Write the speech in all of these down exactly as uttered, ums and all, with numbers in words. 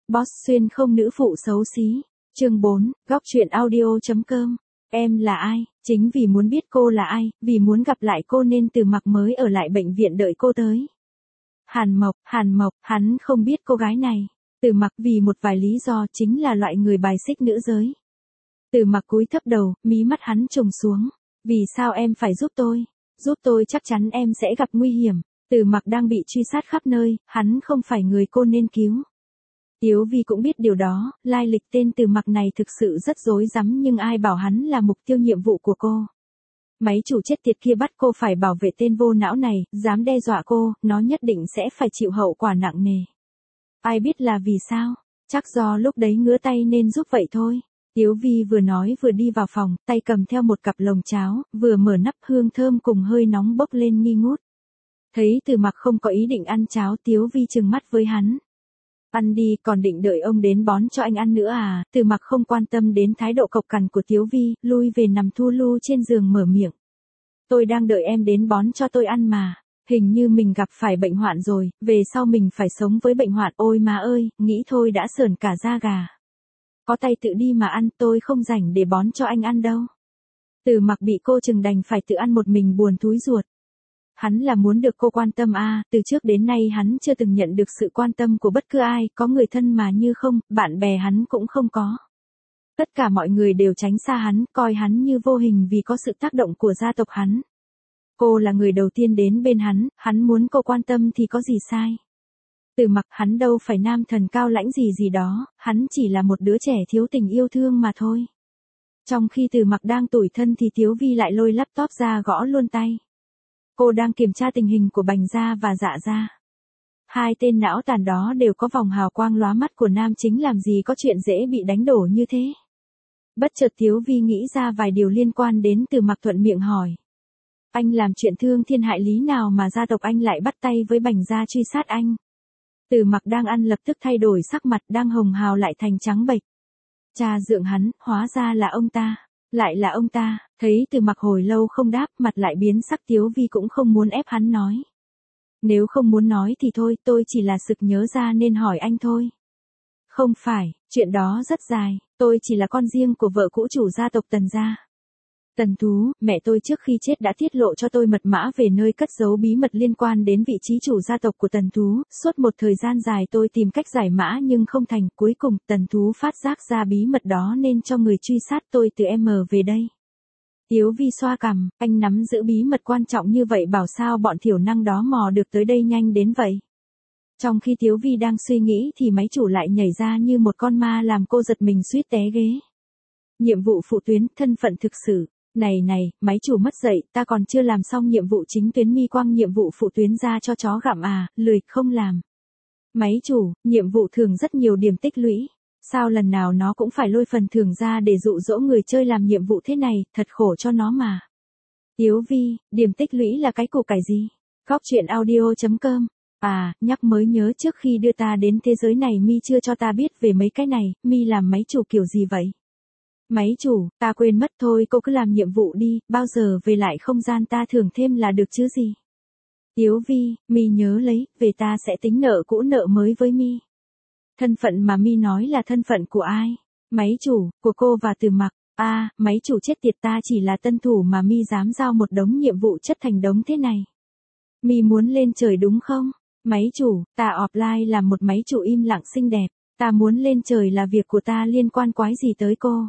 Boss xuyên không nữ phụ xấu xí. Chương bốn, góc truyện audio.com. Em là ai? Chính vì muốn biết cô là ai, vì muốn gặp lại cô nên Từ Mặc mới ở lại bệnh viện đợi cô tới. Hàn Mộc, Hàn Mộc, hắn không biết cô gái này. Từ Mặc vì một vài lý do chính là loại người bài xích nữ giới. Từ Mặc cúi thấp đầu, mí mắt hắn trùng xuống. Vì sao em phải giúp tôi? Giúp tôi chắc chắn em sẽ gặp nguy hiểm. Từ Mặc đang bị truy sát khắp nơi, hắn không phải người cô nên cứu. Tiếu Vi cũng biết điều đó, lai lịch tên Từ Mặc này thực sự rất rối rắm nhưng ai bảo hắn là mục tiêu nhiệm vụ của cô. Máy chủ chết tiệt kia bắt cô phải bảo vệ tên vô não này, dám đe dọa cô, nó nhất định sẽ phải chịu hậu quả nặng nề. Ai biết là vì sao? Chắc do lúc đấy ngứa tay nên giúp vậy thôi. Tiếu Vi vừa nói vừa đi vào phòng, tay cầm theo một cặp lồng cháo, vừa mở nắp hương thơm cùng hơi nóng bốc lên nghi ngút. Thấy Từ Mặc không có ý định ăn cháo, Tiếu Vi trừng mắt với hắn. Ăn đi, còn định đợi ông đến bón cho anh ăn nữa à? Từ Mặc không quan tâm đến thái độ cộc cằn của Tiếu Vi, lui về nằm thu lu trên giường mở miệng. Tôi đang đợi em đến bón cho tôi ăn mà. Hình như mình gặp phải bệnh hoạn rồi, về sau mình phải sống với bệnh hoạn. Ôi má ơi, nghĩ thôi đã sởn cả da gà. Có tay tự đi mà ăn, tôi không rảnh để bón cho anh ăn đâu. Từ Mặc bị cô chừng đành phải tự ăn một mình buồn thúi ruột. Hắn là muốn được cô quan tâm à, từ trước đến nay hắn chưa từng nhận được sự quan tâm của bất cứ ai, có người thân mà như không, bạn bè hắn cũng không có. Tất cả mọi người đều tránh xa hắn, coi hắn như vô hình vì có sự tác động của gia tộc hắn. Cô là người đầu tiên đến bên hắn, hắn muốn cô quan tâm thì có gì sai. Từ Mặc hắn đâu phải nam thần cao lãnh gì gì đó, hắn chỉ là một đứa trẻ thiếu tình yêu thương mà thôi. Trong khi Từ Mặc đang tủi thân thì Tiếu Vi lại lôi laptop ra gõ luôn tay. Cô đang kiểm tra tình hình của Bành Gia và Dạ Gia. Hai tên não tàn đó đều có vòng hào quang lóa mắt của nam chính, làm gì có chuyện dễ bị đánh đổ như thế. Bất chợt Tiếu Vi nghĩ ra vài điều liên quan đến Từ Mặc, thuận miệng hỏi. Anh làm chuyện thương thiên hại lý nào mà gia tộc anh lại bắt tay với Bành Gia truy sát anh? Từ Mặc đang ăn lập tức thay đổi sắc mặt, đang hồng hào lại thành trắng bệch. Cha dượng hắn, hóa ra là ông ta. Lại là ông ta. Thấy Từ Mặc hồi lâu không đáp, mặt lại biến sắc, Tiếu Vi cũng không muốn ép hắn nói. Nếu không muốn nói thì thôi, tôi chỉ là sực nhớ ra nên hỏi anh thôi. Không phải, chuyện đó rất dài, tôi chỉ là con riêng của vợ cũ chủ gia tộc Tần Gia. Tần Tú, mẹ tôi trước khi chết đã tiết lộ cho tôi mật mã về nơi cất giấu bí mật liên quan đến vị trí chủ gia tộc của Tần Tú. Suốt một thời gian dài tôi tìm cách giải mã nhưng không thành, cuối cùng Tần Tú phát giác ra bí mật đó nên cho người truy sát tôi từ em về đây. Tiếu Vi xoa cằm, anh nắm giữ bí mật quan trọng như vậy bảo sao bọn thiểu năng đó mò được tới đây nhanh đến vậy. Trong khi Tiếu Vi đang suy nghĩ thì máy chủ lại nhảy ra như một con ma làm cô giật mình suýt té ghế. Nhiệm vụ phụ tuyến, thân phận thực sự. Này này, máy chủ mất dậy, ta còn chưa làm xong nhiệm vụ chính tuyến, mi quăng nhiệm vụ phụ tuyến ra cho chó gặm à, lười, không làm. Máy chủ, nhiệm vụ thường rất nhiều điểm tích lũy. Sao lần nào nó cũng phải lôi phần thưởng ra để dụ dỗ người chơi làm nhiệm vụ thế này, thật khổ cho nó mà. Tiếu Vi, điểm tích lũy là cái củ cải gì? Góc truyện audio.com. À, nhắc mới nhớ, trước khi đưa ta đến thế giới này mi chưa cho ta biết về mấy cái này, mi làm máy chủ kiểu gì vậy? Máy chủ, ta quên mất thôi, cô cứ làm nhiệm vụ đi, bao giờ về lại không gian ta thưởng thêm là được chứ gì. Tiếu Vi, mi nhớ lấy, về ta sẽ tính nợ cũ nợ mới với mi. Thân phận mà mi nói là thân phận của ai? Máy chủ, của cô và Từ Mặc. A, à, máy chủ chết tiệt, ta chỉ là tân thủ mà mi dám giao một đống nhiệm vụ chất thành đống thế này. Mi muốn lên trời đúng không? Máy chủ, ta offline làm một máy chủ im lặng xinh đẹp, ta muốn lên trời là việc của ta, liên quan quái gì tới cô?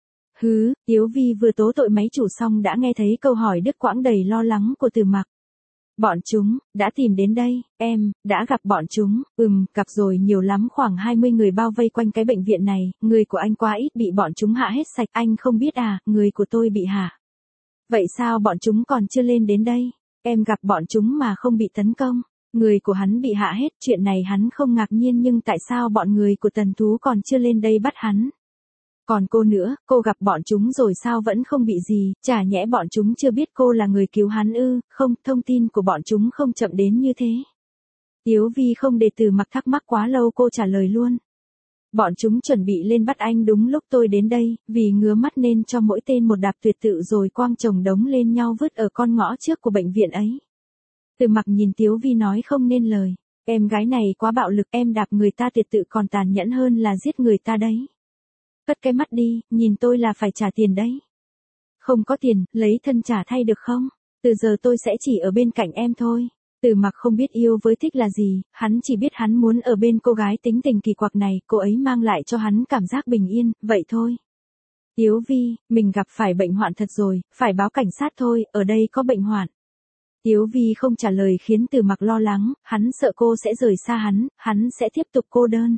Hứ, Tiếu Vi vừa tố tội máy chủ xong đã nghe thấy câu hỏi đứt quãng đầy lo lắng của Từ Mặc. Bọn chúng, đã tìm đến đây, em, đã gặp bọn chúng, ừm, gặp rồi, nhiều lắm, khoảng hai mươi người bao vây quanh cái bệnh viện này, người của anh quá ít, bị bọn chúng hạ hết sạch, anh không biết à, người của tôi bị hạ. Vậy sao bọn chúng còn chưa lên đến đây? Em gặp bọn chúng mà không bị tấn công, người của hắn bị hạ hết, chuyện này hắn không ngạc nhiên nhưng tại sao bọn người của Tần Tú còn chưa lên đây bắt hắn? Còn cô nữa, cô gặp bọn chúng rồi sao vẫn không bị gì, chả nhẽ bọn chúng chưa biết cô là người cứu hắn ư? Không, thông tin của bọn chúng không chậm đến như thế. Tiếu Vi không để Từ Mặc thắc mắc quá lâu, cô trả lời luôn. Bọn chúng chuẩn bị lên bắt anh đúng lúc tôi đến đây, vì ngứa mắt nên cho mỗi tên một đạp tuyệt tự rồi quang chồng đống lên nhau vứt ở con ngõ trước của bệnh viện ấy. Từ Mặc nhìn Tiếu Vi nói không nên lời. Em gái này quá bạo lực, em đạp người ta tuyệt tự còn tàn nhẫn hơn là giết người ta đấy. Cất cái mắt đi, nhìn tôi là phải trả tiền đấy. Không có tiền, lấy thân trả thay được không? Từ giờ tôi sẽ chỉ ở bên cạnh em thôi. Từ Mặc không biết yêu với thích là gì, hắn chỉ biết hắn muốn ở bên cô gái tính tình kỳ quặc này, cô ấy mang lại cho hắn cảm giác bình yên, vậy thôi. Tiếu Vi, mình gặp phải bệnh hoạn thật rồi, phải báo cảnh sát thôi, ở đây có bệnh hoạn. Tiếu Vi không trả lời khiến Từ Mặc lo lắng, hắn sợ cô sẽ rời xa hắn, hắn sẽ tiếp tục cô đơn.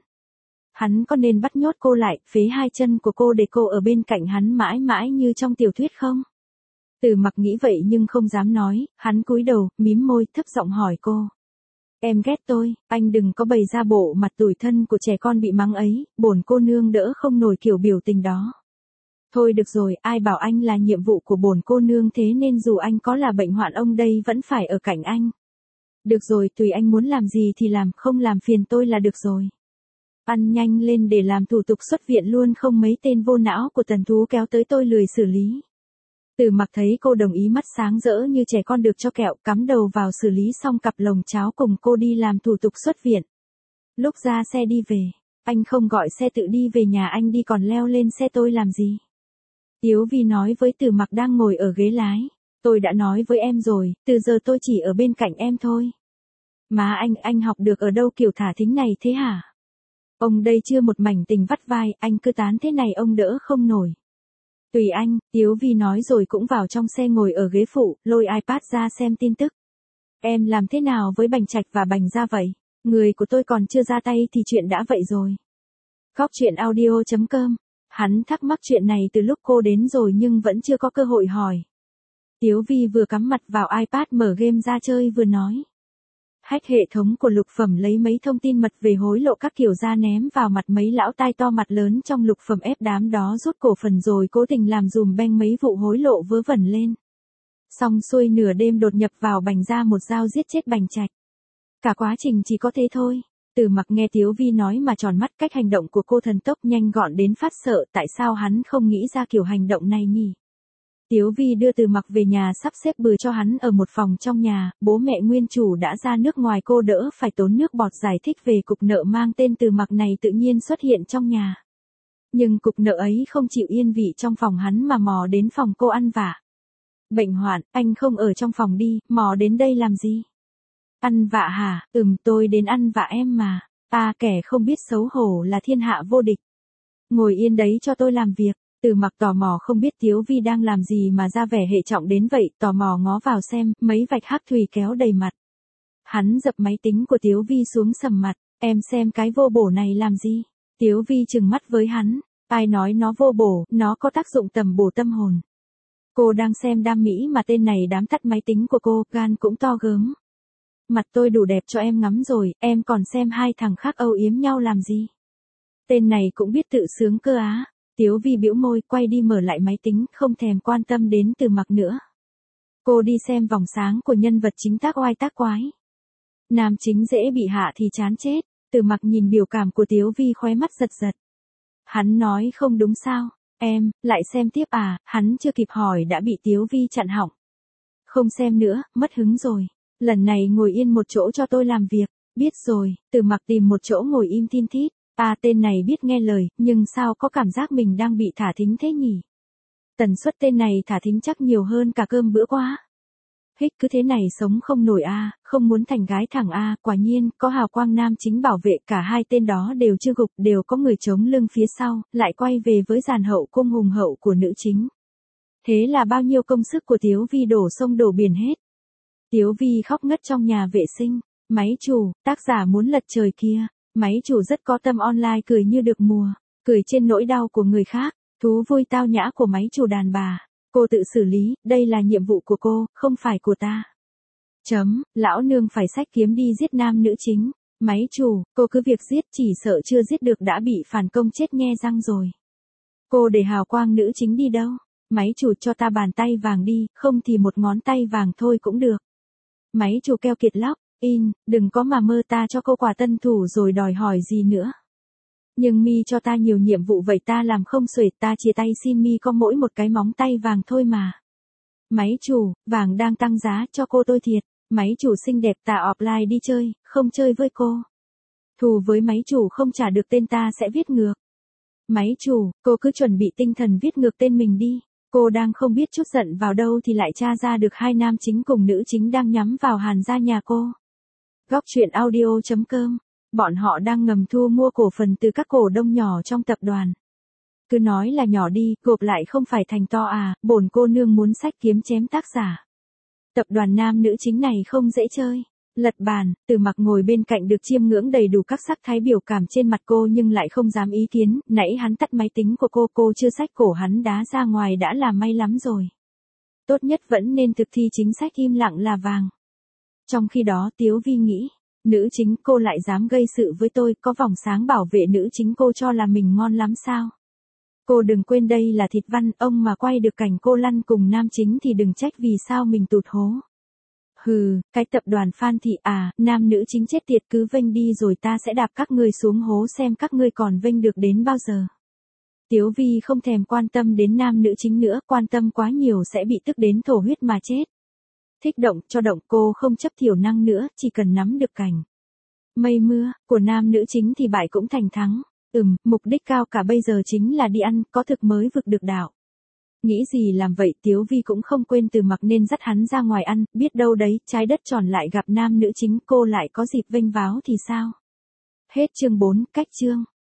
Hắn có nên bắt nhốt cô lại, phế hai chân của cô để cô ở bên cạnh hắn mãi mãi như trong tiểu thuyết không? Từ Mặc nghĩ vậy nhưng không dám nói, hắn cúi đầu, mím môi, thấp giọng hỏi cô. Em ghét tôi, anh đừng có bày ra bộ mặt tủi thân của trẻ con bị mắng ấy, bổn cô nương đỡ không nổi kiểu biểu tình đó. Thôi được rồi, ai bảo anh là nhiệm vụ của bổn cô nương thế nên dù anh có là bệnh hoạn ông đây vẫn phải ở cạnh anh. Được rồi, tùy anh muốn làm gì thì làm, không làm phiền tôi là được rồi. Ăn nhanh lên để làm thủ tục xuất viện luôn, không mấy tên vô não của Tần Thú kéo tới tôi lười xử lý. Từ Mặc thấy cô đồng ý mắt sáng rỡ như trẻ con được cho kẹo, cắm đầu vào xử lý xong cặp lồng cháo cùng cô đi làm thủ tục xuất viện. Lúc ra xe đi về, anh không gọi xe tự đi về nhà anh đi còn leo lên xe tôi làm gì? Tiếu Vi nói với Từ Mặc đang ngồi ở ghế lái. Tôi đã nói với em rồi, từ giờ tôi chỉ ở bên cạnh em thôi. Má anh, anh học được ở đâu kiểu thả thính này thế hả? Ông đây chưa một mảnh tình vắt vai, anh cứ tán thế này ông đỡ không nổi. Tùy anh, Tiếu Vi nói rồi cũng vào trong xe ngồi ở ghế phụ, lôi iPad ra xem tin tức. Em làm thế nào với Bành Trạch và Bành Gia vậy? Người của tôi còn chưa ra tay thì chuyện đã vậy rồi. Góc truyện audio chấm com. Hắn thắc mắc chuyện này từ lúc cô đến rồi nhưng vẫn chưa có cơ hội hỏi. Tiếu Vi vừa cắm mặt vào iPad mở game ra chơi vừa nói. Hack hệ thống của Lục Phẩm lấy mấy thông tin mật về hối lộ các kiểu ra ném vào mặt mấy lão tai to mặt lớn trong Lục Phẩm ép đám đó rút cổ phần rồi cố tình làm dùm beng mấy vụ hối lộ vớ vẩn lên. Xong xuôi nửa đêm đột nhập vào Bành Gia một dao giết chết Bành Trạch. Cả quá trình chỉ có thế thôi. Từ Mặc nghe Tiếu Vi nói mà tròn mắt, cách hành động của cô thần tốc nhanh gọn đến phát sợ, tại sao hắn không nghĩ ra kiểu hành động này nhỉ? Tiếu Vi đưa Từ Mặc về nhà sắp xếp bừa cho hắn ở một phòng trong nhà, bố mẹ nguyên chủ đã ra nước ngoài cô đỡ phải tốn nước bọt giải thích về cục nợ mang tên Từ Mặc này tự nhiên xuất hiện trong nhà. Nhưng cục nợ ấy không chịu yên vị trong phòng hắn mà mò đến phòng cô ăn vạ. Bệnh hoạn, anh không ở trong phòng đi, mò đến đây làm gì? Ăn vạ hả? Ừm, tôi đến ăn vạ em mà. À, kẻ không biết xấu hổ là thiên hạ vô địch. Ngồi yên đấy cho tôi làm việc. Từ Mặc tò mò không biết Tiếu Vi đang làm gì mà ra vẻ hệ trọng đến vậy, tò mò ngó vào xem, mấy vạch hắc thủy kéo đầy mặt. Hắn dập máy tính của Tiếu Vi xuống sầm mặt, em xem cái vô bổ này làm gì? Tiếu Vi trừng mắt với hắn, ai nói nó vô bổ, nó có tác dụng tầm bổ tâm hồn. Cô đang xem đam mỹ mà tên này đám tắt máy tính của cô, gan cũng to gớm. Mặt tôi đủ đẹp cho em ngắm rồi, em còn xem hai thằng khác âu yếm nhau làm gì? Tên này cũng biết tự sướng cơ á. Tiếu Vi bĩu môi, quay đi mở lại máy tính, không thèm quan tâm đến Từ Mặc nữa. Cô đi xem vòng sáng của nhân vật chính tác oai tác quái. Nam chính dễ bị hạ thì chán chết. Từ Mặc nhìn biểu cảm của Tiếu Vi khóe mắt giật giật. Hắn nói không đúng sao? Em, lại xem tiếp à? Hắn chưa kịp hỏi đã bị Tiếu Vi chặn họng. Không xem nữa, mất hứng rồi. Lần này ngồi yên một chỗ cho tôi làm việc. Biết rồi. Từ Mặc tìm một chỗ ngồi im thin thít. À, tên này biết nghe lời, nhưng sao có cảm giác mình đang bị thả thính thế nhỉ? Tần suất tên này thả thính chắc nhiều hơn cả cơm bữa quá. Hích cứ thế này sống không nổi a, à, không muốn thành gái thẳng a, à, quả nhiên, có hào quang nam chính bảo vệ, cả hai tên đó đều chưa gục, đều có người chống lưng phía sau, lại quay về với dàn hậu cung hùng hậu của nữ chính. Thế là bao nhiêu công sức của Tiếu Vi đổ sông đổ biển hết. Tiếu Vi khóc ngất trong nhà vệ sinh. Máy chủ, tác giả muốn lật trời kia. Máy chủ rất có tâm online, cười như được mùa, cười trên nỗi đau của người khác, thú vui tao nhã của máy chủ đàn bà. Cô tự xử lý, đây là nhiệm vụ của cô, không phải của ta. Chấm, lão nương phải xách kiếm đi giết nam nữ chính. Máy chủ, cô cứ việc giết, chỉ sợ chưa giết được đã bị phản công chết nhe răng rồi. Cô để hào quang nữ chính đi đâu? Máy chủ cho ta bàn tay vàng đi, không thì một ngón tay vàng thôi cũng được. Máy chủ keo kiệt lóc. In, đừng có mà mơ ta cho cô quả tân thủ rồi đòi hỏi gì nữa. Nhưng mi cho ta nhiều nhiệm vụ vậy ta làm không xuể, ta chia tay xin mi có mỗi một cái móng tay vàng thôi mà. Máy chủ, vàng đang tăng giá cho cô tôi thiệt. Máy chủ xinh đẹp ta offline đi chơi, không chơi với cô. Thù với máy chủ không trả được tên ta sẽ viết ngược. Máy chủ, cô cứ chuẩn bị tinh thần viết ngược tên mình đi. Cô đang không biết chút giận vào đâu thì lại tra ra được hai nam chính cùng nữ chính đang nhắm vào Hàn gia nhà cô. Góc truyện audio chấm com. Bọn họ đang ngầm thu mua cổ phần từ các cổ đông nhỏ trong tập đoàn. Cứ nói là nhỏ đi, gộp lại không phải thành to à, bổn cô nương muốn sách kiếm chém tác giả. Tập đoàn nam nữ chính này không dễ chơi. Lật bàn, Từ Mặc ngồi bên cạnh được chiêm ngưỡng đầy đủ các sắc thái biểu cảm trên mặt cô nhưng lại không dám ý kiến, nãy hắn tắt máy tính của cô, cô chưa xách cổ hắn đá ra ngoài đã là may lắm rồi. Tốt nhất vẫn nên thực thi chính sách im lặng là vàng. Trong khi đó Tiếu Vi nghĩ, nữ chính cô lại dám gây sự với tôi, có vòng sáng bảo vệ nữ chính cô cho là mình ngon lắm sao? Cô đừng quên đây là thịt văn, ông mà quay được cảnh cô lăn cùng nam chính thì đừng trách vì sao mình tụt hố. Hừ, cái tập đoàn Phan Thị à, nam nữ chính chết tiệt cứ vênh đi rồi ta sẽ đạp các ngươi xuống hố xem các ngươi còn vênh được đến bao giờ. Tiếu Vi không thèm quan tâm đến nam nữ chính nữa, quan tâm quá nhiều sẽ bị tức đến thổ huyết mà chết. Thích động cho động, cô không chấp thiểu năng nữa, chỉ cần nắm được cảnh mây mưa của nam nữ chính thì bại cũng thành thắng. Ừm, mục đích cao cả bây giờ chính là đi ăn, có thực mới vực được đạo. Nghĩ gì làm vậy, Tiếu Vi cũng không quên Từ Mặc nên dắt hắn ra ngoài ăn, biết đâu đấy, trái đất tròn lại gặp nam nữ chính cô lại có dịp vênh váo thì sao. Hết chương bốn, cách chương.